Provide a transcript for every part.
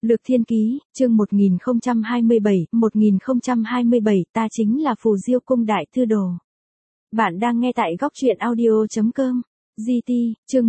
Lược Thiên Ký, chương 1027, ta chính là Phù Diêu Cung Đại Thư Đồ. Bạn đang nghe tại góc truyện audio.com. GT, chương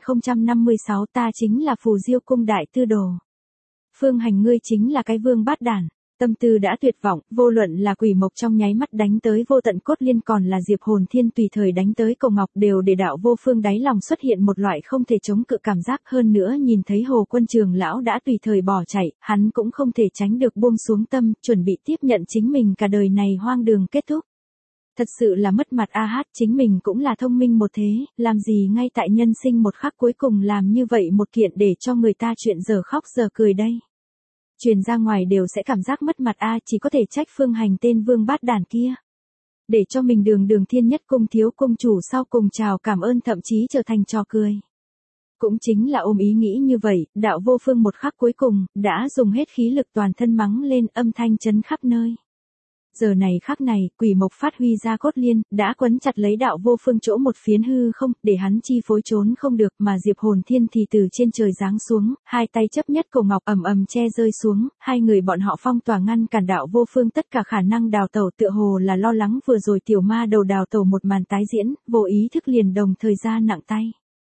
1056, ta chính là Phù Diêu Cung Đại Thư Đồ. Phương Hành, ngươi chính là cái vương bát đản. Tâm tư đã tuyệt vọng, vô luận là Quỷ Mộc trong nháy mắt đánh tới Vô Tận Cốt Liên, còn là Diệp Hồn Thiên tùy thời đánh tới Cầu Ngọc, đều để Đạo Vô Phương đáy lòng xuất hiện một loại không thể chống cự cảm giác. Hơn nữa nhìn thấy Hồ Quân Trường lão đã tùy thời bỏ chạy, hắn cũng không thể tránh được buông xuống tâm, chuẩn bị tiếp nhận chính mình cả đời này hoang đường kết thúc. Thật sự là mất mặt a hát, chính mình cũng là thông minh một thế, làm gì ngay tại nhân sinh một khắc cuối cùng làm như vậy một kiện để cho người ta chuyện giờ khóc giờ cười đây. Truyền ra ngoài đều sẽ cảm giác mất mặt a, chỉ có thể trách Phương Hành tên vương bát đàn kia. Để cho mình đường Thiên Nhất Cung thiếu cung chủ sau cùng chào cảm ơn, thậm chí trở thành trò cười. Cũng chính là ôm ý nghĩ như vậy, Đạo Vô Phương một khắc cuối cùng, đã dùng hết khí lực toàn thân mắng lên, âm thanh chấn khắp nơi. Giờ này khắc này, Quỷ Mộc phát huy ra cốt liên, đã quấn chặt lấy Đạo Vô Phương chỗ một phiến hư không, để hắn chi phối trốn không được, mà Diệp Hồn Thiên thì từ trên trời giáng xuống, hai tay chấp nhất Cầu Ngọc ầm che rơi xuống, hai người bọn họ phong tỏa ngăn cản Đạo Vô Phương tất cả khả năng đào tẩu, tựa hồ là lo lắng vừa rồi tiểu ma đầu đào tẩu một màn tái diễn, vô ý thức liền đồng thời ra nặng tay.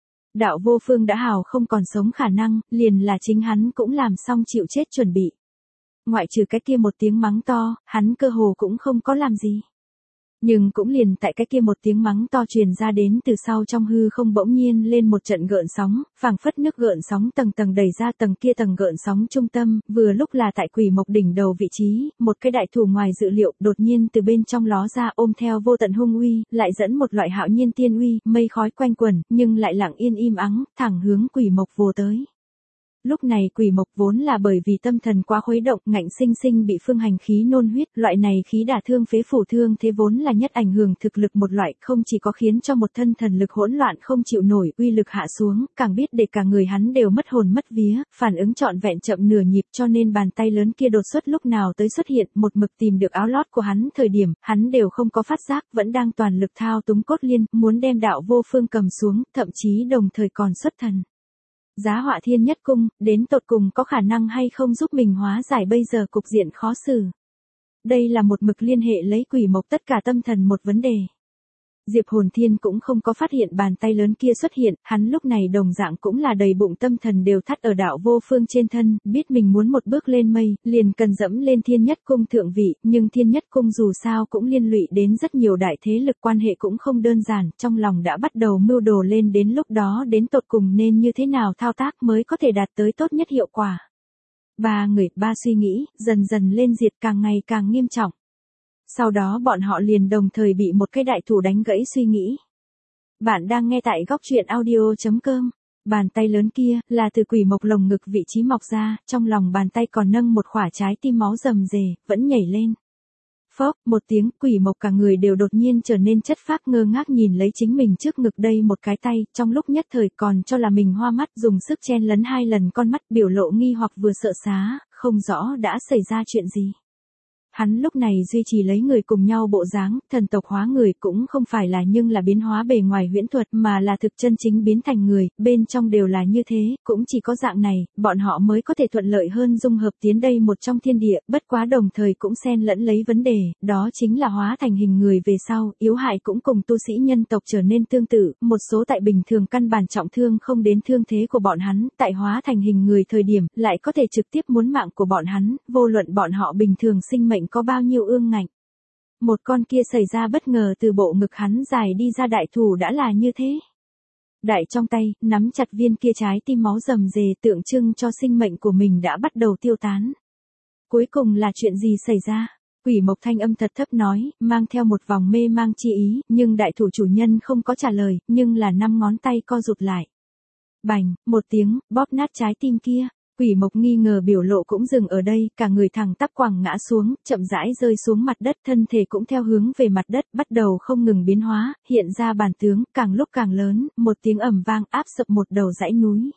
Đạo Vô Phương đã hào không còn sống khả năng, liền là chính hắn cũng làm xong chịu chết chuẩn bị. Ngoại trừ cái kia một tiếng mắng to, hắn cơ hồ cũng không có làm gì. Nhưng cũng liền tại cái kia một tiếng mắng to truyền ra đến từ sau, trong hư không bỗng nhiên lên một trận gợn sóng, phảng phất nước gợn sóng tầng tầng đẩy ra, tầng kia tầng gợn sóng trung tâm, vừa lúc là tại Quỷ Mộc đỉnh đầu vị trí, một cái đại thủ ngoài dự liệu đột nhiên từ bên trong ló ra, ôm theo vô tận hung uy, lại dẫn một loại hạo nhiên tiên uy, mây khói quanh quẩn, nhưng lại lặng yên im ắng, thẳng hướng Quỷ Mộc vồ tới. Lúc này Quỷ Mộc vốn là bởi vì tâm thần quá khuấy động, ngạnh sinh sinh bị Phương Hành khí nôn huyết, loại này khí đả thương phế phủ thương thế vốn là nhất ảnh hưởng thực lực một loại, không chỉ có khiến cho một thân thần lực hỗn loạn không chịu nổi, uy lực hạ xuống, càng biết để cả người hắn đều mất hồn mất vía, phản ứng trọn vẹn chậm nửa nhịp, cho nên bàn tay lớn kia đột xuất lúc nào tới xuất hiện, một mực tìm được áo lót của hắn thời điểm, hắn đều không có phát giác, vẫn đang toàn lực thao túng cốt liên, muốn đem Đạo Vô Phương cầm xuống, thậm chí đồng thời còn xuất thần. Giá họa Thiên Nhất Cung, đến tột cùng có khả năng hay không giúp mình hóa giải bây giờ cục diện khó xử. Đây là một mực liên hệ lấy Quỷ Mộc tất cả tâm thần một vấn đề. Diệp Hồn Thiên cũng không có phát hiện bàn tay lớn kia xuất hiện, hắn lúc này đồng dạng cũng là đầy bụng tâm thần đều thắt ở Đạo Vô Phương trên thân, biết mình muốn một bước lên mây, liền cần dẫm lên Thiên Nhất Cung thượng vị, nhưng Thiên Nhất Cung dù sao cũng liên lụy đến rất nhiều đại thế lực, quan hệ cũng không đơn giản, trong lòng đã bắt đầu mưu đồ lên đến lúc đó đến tột cùng nên như thế nào thao tác mới có thể đạt tới tốt nhất hiệu quả. Ba suy nghĩ, dần dần lên diệt, càng ngày càng nghiêm trọng. Sau đó bọn họ liền đồng thời bị một cái đại thủ đánh gãy suy nghĩ. Bạn đang nghe tại góc truyện audio.com. Bàn tay lớn kia, là từ Quỷ Mộc lồng ngực vị trí mọc ra, trong lòng bàn tay còn nâng một quả trái tim máu rầm rề, vẫn nhảy lên. Phốc, một tiếng, Quỷ Mộc cả người đều đột nhiên trở nên chất phác, ngơ ngác nhìn lấy chính mình trước ngực đây một cái tay, trong lúc nhất thời còn cho là mình hoa mắt, dùng sức chen lấn hai lần con mắt, biểu lộ nghi hoặc vừa sợ xá, không rõ đã xảy ra chuyện gì. Hắn lúc này duy trì lấy người cùng nhau bộ dáng, thần tộc hóa người cũng không phải là nhưng là biến hóa bề ngoài huyễn thuật, mà là thực chân chính biến thành người, bên trong đều là như thế, cũng chỉ có dạng này, bọn họ mới có thể thuận lợi hơn dung hợp tiến đây một trong thiên địa, bất quá đồng thời cũng xen lẫn lấy vấn đề, đó chính là hóa thành hình người về sau, yếu hại cũng cùng tu sĩ nhân tộc trở nên tương tự, một số tại bình thường căn bản trọng thương không đến thương thế của bọn hắn, tại hóa thành hình người thời điểm, lại có thể trực tiếp muốn mạng của bọn hắn, vô luận bọn họ bình thường sinh mệnh có bao nhiêu ương ngạnh. Một con kia xảy ra bất ngờ từ bộ ngực hắn dài đi ra đại thủ đã là như thế. Đại trong tay, nắm chặt viên kia trái tim máu rầm rề, tượng trưng cho sinh mệnh của mình đã bắt đầu tiêu tán. Cuối cùng là chuyện gì xảy ra? Quỷ Mộc thanh âm thật thấp nói, mang theo một vòng mê mang chi ý, nhưng đại thủ chủ nhân không có trả lời, nhưng là 5 ngón tay co rụt lại. Bành, một tiếng, bóp nát trái tim kia. Quỷ Mộc nghi ngờ biểu lộ cũng dừng ở đây, cả người thẳng tắp quẳng ngã xuống, chậm rãi rơi xuống mặt đất, thân thể cũng theo hướng về mặt đất, bắt đầu không ngừng biến hóa, hiện ra bản tướng, càng lúc càng lớn, một tiếng ầm vang áp sập một đầu dãy núi.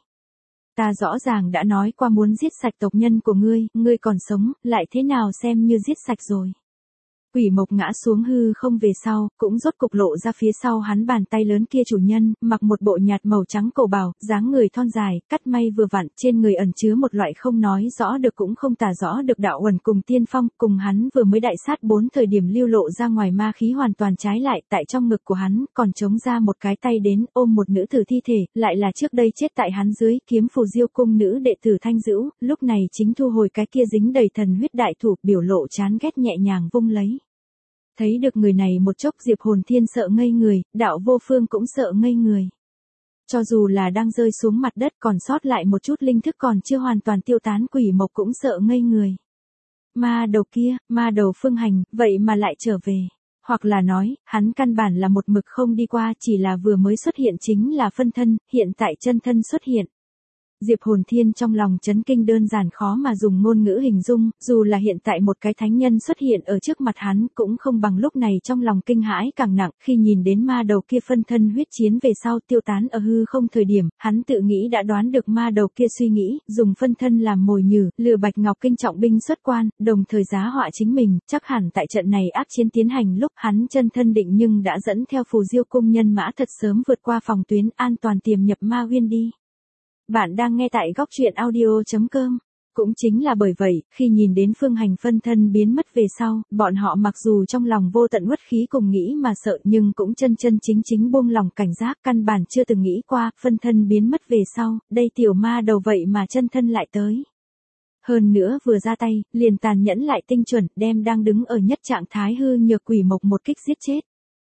Ta rõ ràng đã nói qua muốn giết sạch tộc nhân của ngươi còn sống, lại thế nào xem như giết sạch rồi. Quỷ mộc ngã xuống hư không về sau, cũng rốt cục lộ ra phía sau hắn bàn tay lớn kia chủ nhân, mặc một bộ nhạt màu trắng cổ bào, dáng người thon dài, cắt may vừa vặn, trên người ẩn chứa một loại không nói rõ được cũng không tả rõ được đạo uẩn cùng tiên phong, cùng hắn vừa mới đại sát 4 thời điểm lưu lộ ra ngoài ma khí hoàn toàn trái lại, tại trong ngực của hắn, còn trống ra một cái tay đến, ôm một nữ tử thi thể, lại là trước đây chết tại hắn dưới, kiếm Phù Diêu cung nữ đệ tử Thanh Dữu, lúc này chính thu hồi cái kia dính đầy thần huyết đại thủ, biểu lộ chán ghét nhẹ nhàng vung lấy. Thấy được người này một chốc Diệp Hồn Thiên sợ ngây người, đạo vô phương cũng sợ ngây người. Cho dù là đang rơi xuống mặt đất còn sót lại một chút linh thức còn chưa hoàn toàn tiêu tán quỷ mộc cũng sợ ngây người. Ma đầu kia, ma đầu Phương Hành, vậy mà lại trở về. Hoặc là nói, hắn căn bản là một mực không đi qua chỉ là vừa mới xuất hiện chính là phân thân, hiện tại chân thân xuất hiện. Diệp Hồn Thiên trong lòng chấn kinh đơn giản khó mà dùng ngôn ngữ hình dung, dù là hiện tại một cái thánh nhân xuất hiện ở trước mặt hắn cũng không bằng lúc này trong lòng kinh hãi càng nặng khi nhìn đến ma đầu kia phân thân huyết chiến về sau tiêu tán ở hư không thời điểm, hắn tự nghĩ đã đoán được ma đầu kia suy nghĩ, dùng phân thân làm mồi nhử, lừa Bạch Ngọc Kinh trọng binh xuất quan, đồng thời giá họa chính mình, chắc hẳn tại trận này ác chiến tiến hành lúc hắn chân thân định nhưng đã dẫn theo Phù Diêu cung nhân mã thật sớm vượt qua phòng tuyến an toàn tiềm nhập ma uyên đi. Bạn đang nghe tại góc truyện audio.com. Cũng chính là bởi vậy, khi nhìn đến Phương Hành phân thân biến mất về sau, bọn họ mặc dù trong lòng vô tận uất khí cùng nghĩ mà sợ nhưng cũng chân chân chính chính buông lòng cảnh giác căn bản chưa từng nghĩ qua, phân thân biến mất về sau, đây tiểu ma đầu vậy mà chân thân lại tới. Hơn nữa vừa ra tay, liền tàn nhẫn lại tinh chuẩn, đem đang đứng ở nhất trạng thái hư nhược quỷ mộc một kích giết chết.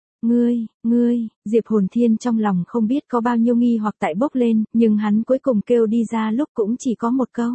Ngươi, Diệp Hồn Thiên trong lòng không biết có bao nhiêu nghi hoặc tại bốc lên, nhưng hắn cuối cùng kêu đi ra lúc cũng chỉ có một câu.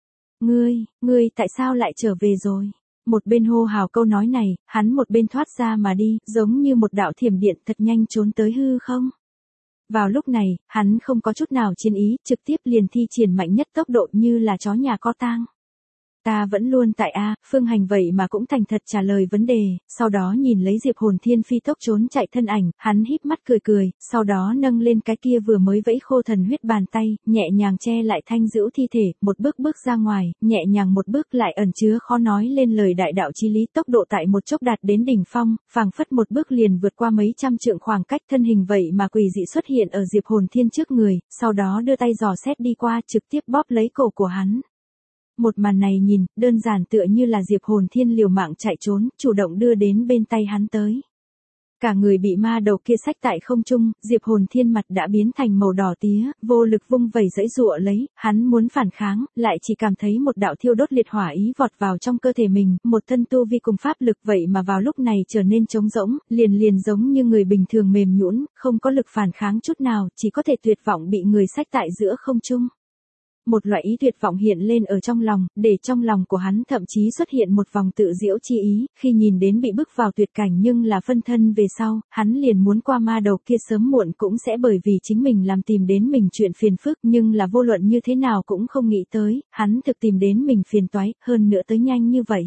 Ngươi tại sao lại trở về rồi? Một bên hô hào câu nói này, hắn một bên thoát ra mà đi, giống như một đạo thiểm điện thật nhanh trốn tới hư không. Vào lúc này, hắn không có chút nào chiến ý, trực tiếp liền thi triển mạnh nhất tốc độ như là chó nhà có tang. Ta vẫn luôn tại A, Phương Hành vậy mà cũng thành thật trả lời vấn đề, sau đó nhìn lấy Diệp Hồn Thiên phi tốc trốn chạy thân ảnh, hắn híp mắt cười, sau đó nâng lên cái kia vừa mới vẫy khô thần huyết bàn tay, nhẹ nhàng che lại Thanh Dữu thi thể, một bước ra ngoài, nhẹ nhàng một bước lại ẩn chứa khó nói lên lời đại đạo chí lý tốc độ tại một chốc đạt đến đỉnh phong, phảng phất một bước liền vượt qua mấy trăm trượng khoảng cách thân hình vậy mà quỷ dị xuất hiện ở Diệp Hồn Thiên trước người, sau đó đưa tay dò xét đi qua trực tiếp bóp lấy cổ của hắn. Một màn này nhìn, đơn giản tựa như là Diệp Hồn Thiên liều mạng chạy trốn, chủ động đưa đến bên tay hắn tới. Cả người bị ma đầu kia xách tại không trung, Diệp Hồn Thiên mặt đã biến thành màu đỏ tía, vô lực vung vẩy giãy giụa lấy, hắn muốn phản kháng, lại chỉ cảm thấy một đạo thiêu đốt liệt hỏa ý vọt vào trong cơ thể mình, một thân tu vi cùng pháp lực vậy mà vào lúc này trở nên trống rỗng, liền giống như người bình thường mềm nhũn, không có lực phản kháng chút nào, chỉ có thể tuyệt vọng bị người xách tại giữa không trung. Một loại ý tuyệt vọng hiện lên ở trong lòng, để trong lòng của hắn thậm chí xuất hiện một vòng tự giễu chi ý, khi nhìn đến bị bức vào tuyệt cảnh nhưng là phân thân về sau, hắn liền muốn qua ma đầu kia sớm muộn cũng sẽ bởi vì chính mình làm tìm đến mình chuyện phiền phức nhưng là vô luận như thế nào cũng không nghĩ tới, hắn thực tìm đến mình phiền toái, hơn nữa tới nhanh như vậy.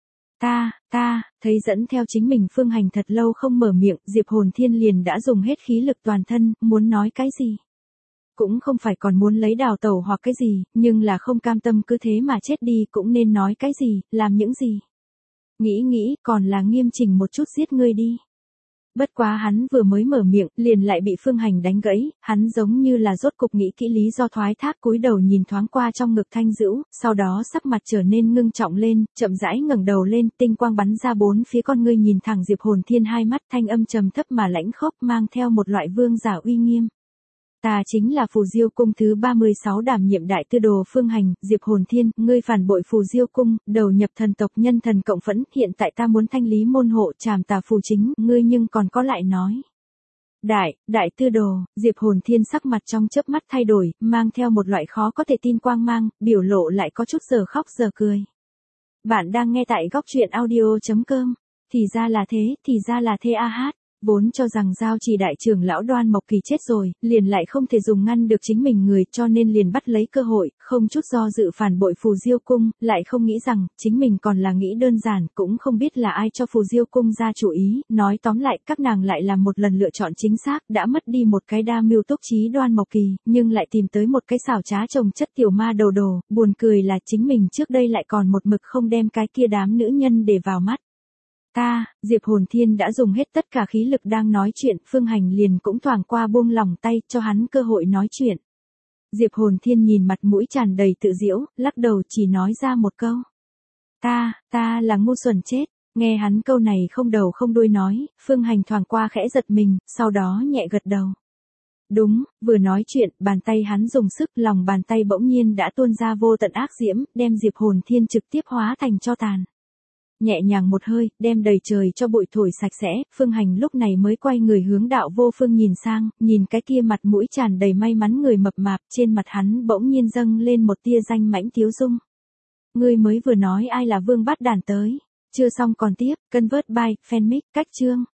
Ta, thấy dẫn theo chính mình Phương Hành thật lâu không mở miệng, Diệp Hồn Thiên liền đã dùng hết khí lực toàn thân, muốn nói cái gì. Cũng không phải còn muốn lấy đào tẩu hoặc cái gì, nhưng là không cam tâm cứ thế mà chết đi cũng nên nói cái gì, làm những gì. Nghĩ, còn là nghiêm chỉnh một chút giết ngươi đi. Bất quá hắn vừa mới mở miệng, liền lại bị Phương Hành đánh gãy, hắn giống như là rốt cục nghĩ kỹ lý do thoái thác cúi đầu nhìn thoáng qua trong ngực Thanh Dữu, sau đó sắc mặt trở nên ngưng trọng lên, chậm rãi ngẩng đầu lên, tinh quang bắn ra bốn phía con ngươi nhìn thẳng Diệp Hồn Thiên hai mắt thanh âm trầm thấp mà lãnh khốc mang theo một loại vương giả uy nghiêm. Ta chính là Phù Diêu cung thứ 36 đảm nhiệm đại tư đồ Phương Hành, Diệp Hồn Thiên, ngươi phản bội Phù Diêu cung, đầu nhập thần tộc nhân thần cộng phẫn, hiện tại ta muốn thanh lý môn hộ trảm tà phù chính, ngươi nhưng còn có lại nói. Đại tư đồ, Diệp Hồn Thiên sắc mặt trong chớp mắt thay đổi, mang theo một loại khó có thể tin quang mang, biểu lộ lại có chút giờ khóc giờ cười. Bạn đang nghe tại góc truyện audio.com, thì ra là thế a hát. Vốn cho rằng giao trì đại trưởng lão Đoan Mộc Kỳ chết rồi, liền lại không thể dùng ngăn được chính mình người cho nên liền bắt lấy cơ hội, không chút do dự phản bội Phù Diêu cung, lại không nghĩ rằng, chính mình còn là nghĩ đơn giản, cũng không biết là ai cho Phù Diêu cung ra chủ ý, nói tóm lại các nàng lại làm một lần lựa chọn chính xác, đã mất đi một cái đa mưu túc trí Đoan Mộc Kỳ, nhưng lại tìm tới một cái xảo trá trồng chất tiểu ma đầu đồ, buồn cười là chính mình trước đây lại còn một mực không đem cái kia đám nữ nhân để vào mắt. Diệp Hồn Thiên đã dùng hết tất cả khí lực đang nói chuyện, Phương Hành liền cũng thoảng qua buông lỏng tay cho hắn cơ hội nói chuyện. Diệp Hồn Thiên nhìn mặt mũi tràn đầy tự giễu, lắc đầu chỉ nói ra một câu. Ta là ngu xuẩn chết. Nghe hắn câu này không đầu không đuôi nói, Phương Hành thoảng qua khẽ giật mình, sau đó nhẹ gật đầu. Đúng, vừa nói chuyện, bàn tay hắn dùng sức, lòng bàn tay bỗng nhiên đã tuôn ra vô tận ác diễm, đem Diệp Hồn Thiên trực tiếp hóa thành tro tàn. Nhẹ nhàng một hơi, đem đầy trời cho bụi thổi sạch sẽ, Phương Hành lúc này mới quay người hướng Đạo Vô Phương nhìn sang, nhìn cái kia mặt mũi tràn đầy may mắn người mập mạp, trên mặt hắn bỗng nhiên dâng lên một tia danh mãnh tiếu dung. Ngươi mới vừa nói ai là Vương Bát Đản tới? Chưa xong còn tiếp, Convert by Fanmic, cách chương.